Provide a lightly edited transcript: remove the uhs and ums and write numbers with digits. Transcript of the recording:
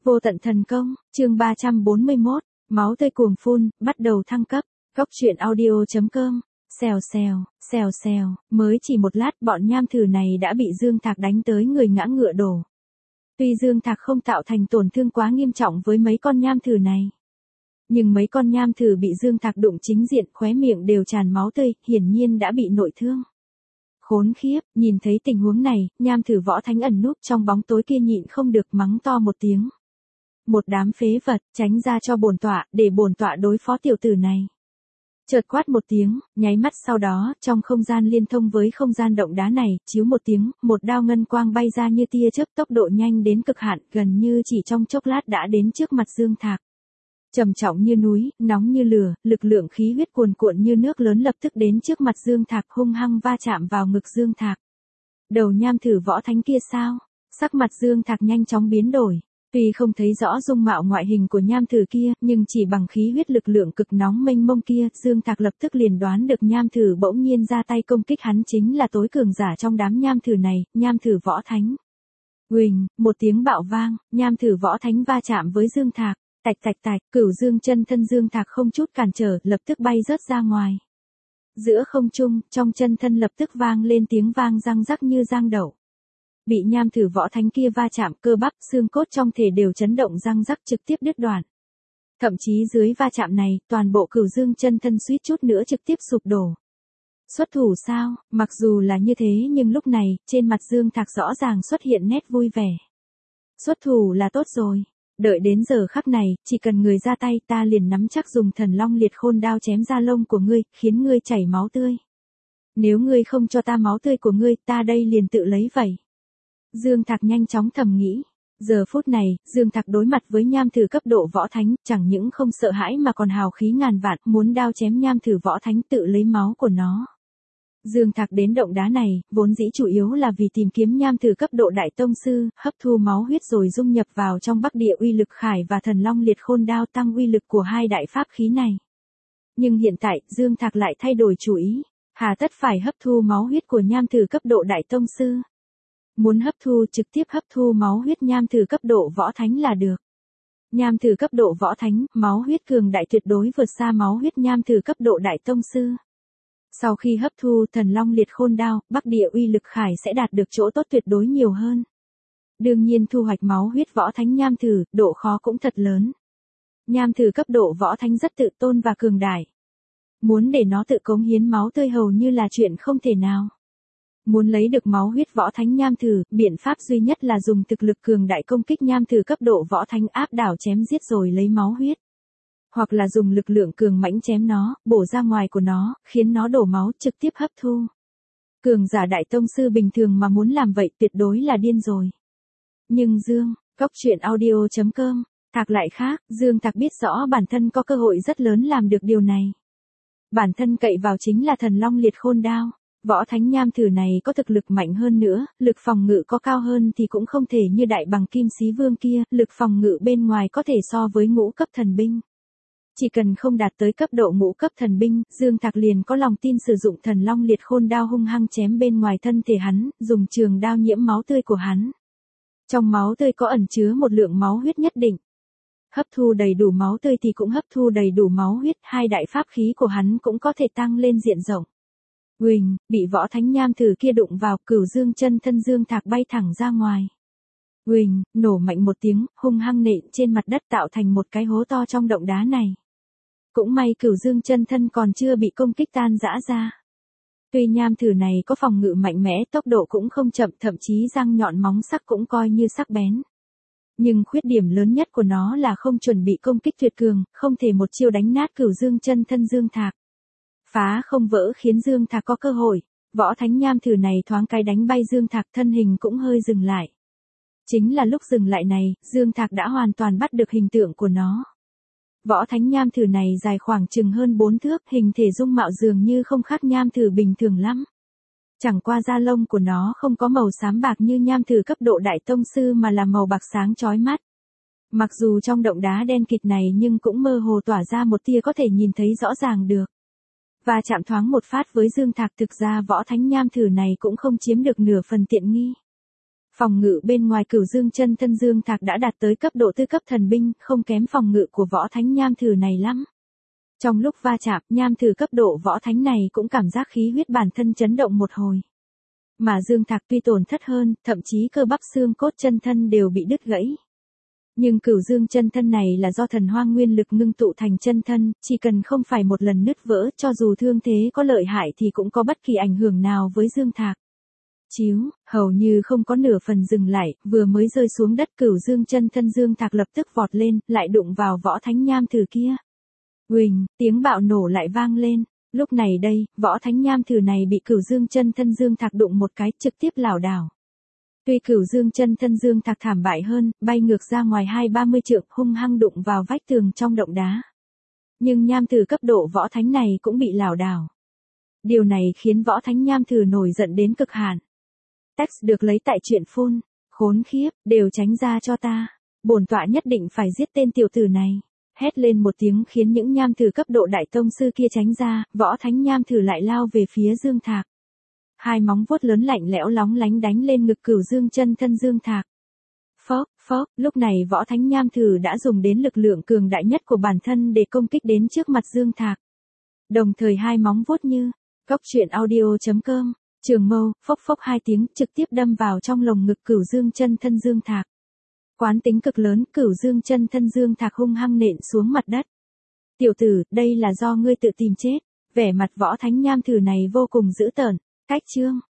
Vô tận thần công, chương 341, máu tươi cuồng phun, bắt đầu thăng cấp. Góc truyện audio.com. Xèo xèo, xèo xèo, mới chỉ một lát bọn nham thử này đã bị Dương Thạc đánh tới người ngã ngựa đổ. Tuy Dương Thạc không tạo thành tổn thương quá nghiêm trọng với mấy con nham thử này, nhưng mấy con nham thử bị Dương Thạc đụng chính diện, khóe miệng đều tràn máu tươi, hiển nhiên đã bị nội thương. Khốn khiếp, nhìn thấy tình huống này, nham thử Võ Thánh ẩn núp trong bóng tối kia nhịn không được mắng to một tiếng. Một đám phế vật, tránh ra cho bổn tọa, để bổn tọa đối phó tiểu tử này. Chợt quát một tiếng, nháy mắt sau đó, trong không gian liên thông với không gian động đá này, chiếu một tiếng, một đao ngân quang bay ra như tia chớp, tốc độ nhanh đến cực hạn, gần như chỉ trong chốc lát đã đến trước mặt Dương Thạc. Trầm trọng như núi, nóng như lửa, lực lượng khí huyết cuồn cuộn như nước lớn lập tức đến trước mặt Dương Thạc, hung hăng va chạm vào ngực Dương Thạc. Đầu nham thử Võ Thánh kia sao? Sắc mặt Dương Thạc nhanh chóng biến đổi. Tuy không thấy rõ dung mạo ngoại hình của nham thử kia, nhưng chỉ bằng khí huyết lực lượng cực nóng mênh mông kia, Dương Thạc lập tức liền đoán được nham thử bỗng nhiên ra tay công kích hắn chính là tối cường giả trong đám nham thử này, nham thử Võ Thánh. Uỳnh, một tiếng bạo vang, nham thử Võ Thánh va chạm với Dương Thạc, tạch tạch tạch, cửu dương chân thân Dương Thạc không chút cản trở, lập tức bay rớt ra ngoài. Giữa không trung, trong chân thân lập tức vang lên tiếng vang răng rắc như giang đậu. Bị nham thử Võ Thánh kia va chạm, cơ bắp, xương cốt trong thể đều chấn động răng rắc trực tiếp đứt đoạn. Thậm chí dưới va chạm này, toàn bộ cửu dương chân thân suýt chút nữa trực tiếp sụp đổ. Xuất thủ sao? Mặc dù là như thế nhưng lúc này, trên mặt Dương Thạc rõ ràng xuất hiện nét vui vẻ. Xuất thủ là tốt rồi. Đợi đến giờ khắc này, chỉ cần người ra tay ta liền nắm chắc dùng thần long liệt khôn đao chém da lông của ngươi, khiến ngươi chảy máu tươi. Nếu ngươi không cho ta máu tươi của ngươi, ta đây liền tự lấy vậy. Dương Thạc nhanh chóng thầm nghĩ. Giờ phút này, Dương Thạc đối mặt với nham thử cấp độ Võ Thánh, chẳng những không sợ hãi mà còn hào khí ngàn vạn, muốn đao chém nham thử Võ Thánh tự lấy máu của nó. Dương Thạc đến động đá này, vốn dĩ chủ yếu là vì tìm kiếm nham thử cấp độ đại tông sư, hấp thu máu huyết rồi dung nhập vào trong Bắc Địa uy lực khải và thần long liệt khôn đao tăng uy lực của hai đại pháp khí này. Nhưng hiện tại, Dương Thạc lại thay đổi chủ ý, hà tất phải hấp thu máu huyết của nham thử cấp độ đại tông sư. Muốn hấp thu trực tiếp hấp thu máu huyết nham thử cấp độ Võ Thánh là được. Nham thử cấp độ Võ Thánh, máu huyết cường đại tuyệt đối vượt xa máu huyết nham thử cấp độ đại tông sư. Sau khi hấp thu thần long liệt khôn đao, Bắc Địa uy lực khải sẽ đạt được chỗ tốt tuyệt đối nhiều hơn. Đương nhiên thu hoạch máu huyết Võ Thánh nham thử, độ khó cũng thật lớn. Nham thử cấp độ Võ Thánh rất tự tôn và cường đại. Muốn để nó tự cống hiến máu tươi hầu như là chuyện không thể nào. Muốn lấy được máu huyết Võ Thánh nham thử, biện pháp duy nhất là dùng thực lực cường đại công kích nham thử cấp độ Võ Thánh áp đảo chém giết rồi lấy máu huyết. Hoặc là dùng lực lượng cường mãnh chém nó, bổ ra ngoài của nó, khiến nó đổ máu trực tiếp hấp thu. Cường giả đại tông sư bình thường mà muốn làm vậy tuyệt đối là điên rồi. Nhưng Góc truyện audio.com, Thạc lại khác, Dương Thạc biết rõ bản thân có cơ hội rất lớn làm được điều này. Bản thân cậy vào chính là thần long liệt khôn đao. Võ Thánh nham thử này có thực lực mạnh hơn nữa, lực phòng ngự có cao hơn thì cũng không thể như đại bằng kim xí vương kia, lực phòng ngự bên ngoài có thể so với ngũ cấp thần binh. Chỉ cần không đạt tới cấp độ ngũ cấp thần binh, Dương Thạc liền có lòng tin sử dụng thần long liệt khôn đao hung hăng chém bên ngoài thân thể hắn, dùng trường đao nhiễm máu tươi của hắn. Trong máu tươi có ẩn chứa một lượng máu huyết nhất định. Hấp thu đầy đủ máu tươi thì cũng hấp thu đầy đủ máu huyết, hai đại pháp khí của hắn cũng có thể tăng lên diện rộng. Uỳnh, bị Võ Thánh nham thử kia đụng vào, cửu dương chân thân Dương Thạc bay thẳng ra ngoài. Uỳnh, nổ mạnh một tiếng, hung hăng nện trên mặt đất tạo thành một cái hố to trong động đá này. Cũng may cửu dương chân thân còn chưa bị công kích tan rã ra. Tuy nham thử này có phòng ngự mạnh mẽ, tốc độ cũng không chậm, thậm chí răng nhọn móng sắc cũng coi như sắc bén. Nhưng khuyết điểm lớn nhất của nó là không chuẩn bị công kích tuyệt cường, không thể một chiêu đánh nát cửu dương chân thân Dương Thạc. Phá không vỡ khiến Dương Thạc có cơ hội. Võ Thánh nham thử này thoáng cái đánh bay Dương Thạc, thân hình cũng hơi dừng lại. Chính là lúc dừng lại này, Dương Thạc đã hoàn toàn bắt được hình tượng của nó. Võ Thánh nham thử này dài khoảng chừng hơn 4 thước, hình thể dung mạo dường như không khác nham thử bình thường lắm. Chẳng qua da lông của nó không có màu xám bạc như nham thử cấp độ đại tông sư mà là màu bạc sáng chói mắt. Mặc dù trong động đá đen kịt này nhưng cũng mơ hồ tỏa ra một tia có thể nhìn thấy rõ ràng được. Và chạm thoáng một phát với Dương Thạc, thực ra Võ Thánh nham thử này cũng không chiếm được nửa phần tiện nghi. Phòng ngự bên ngoài Cửu Dương Chân Thân Dương Thạc đã đạt tới cấp độ tư cấp thần binh, không kém phòng ngự của võ thánh nham thử này lắm. Trong lúc va chạm, nham thử cấp độ võ thánh này cũng cảm giác khí huyết bản thân chấn động một hồi. Mà Dương Thạc tuy tổn thất hơn, thậm chí cơ bắp xương cốt chân thân đều bị đứt gãy. Nhưng Cửu Dương Chân Thân này là do thần hoang nguyên lực ngưng tụ thành chân thân, chỉ cần không phải một lần nứt vỡ, cho dù thương thế có lợi hại thì cũng có bất kỳ ảnh hưởng nào với Dương Thạc. Chiếu, hầu như không có nửa phần dừng lại, vừa mới rơi xuống đất Cửu Dương Chân Thân Dương Thạc lập tức vọt lên, lại đụng vào võ thánh nham thử kia. Uỳnh, tiếng bạo nổ lại vang lên. Lúc này đây, võ thánh nham thử này bị Cửu Dương Chân Thân Dương Thạc đụng một cái, trực tiếp lảo đảo. Tuy Cửu Dương Chân Thân Dương Thạc thảm bại hơn, bay ngược ra ngoài 20-30 trượng, hung hăng đụng vào vách tường trong động đá. Nhưng nham thử cấp độ võ thánh này cũng bị lảo đảo. Điều này khiến võ thánh nham thử nổi giận đến cực hạn. Text được lấy tại truyện phun, khốn khiếp, đều tránh ra cho ta. Bổn tọa nhất định phải giết tên tiểu tử này. Hét lên một tiếng khiến những nham thử cấp độ đại tông sư kia tránh ra, võ thánh nham thử lại lao về phía Dương Thạc. Hai móng vuốt lớn lạnh lẽo lóng lánh đánh lên ngực Cửu Dương Chân Thân Dương Thạc. Phốc, lúc này võ thánh nham thử đã dùng đến lực lượng cường đại nhất của bản thân để công kích đến trước mặt Dương Thạc. Đồng thời hai móng vuốt như, coctruyện.audio.com, trường mâu, phốc hai tiếng trực tiếp đâm vào trong lồng ngực Cửu Dương Chân Thân Dương Thạc. Quán tính cực lớn, Cửu Dương Chân Thân Dương Thạc hung hăng nện xuống mặt đất. Tiểu tử, đây là do ngươi tự tìm chết. Vẻ mặt võ thánh nham thử này vô cùng dữ tợn. Cách chương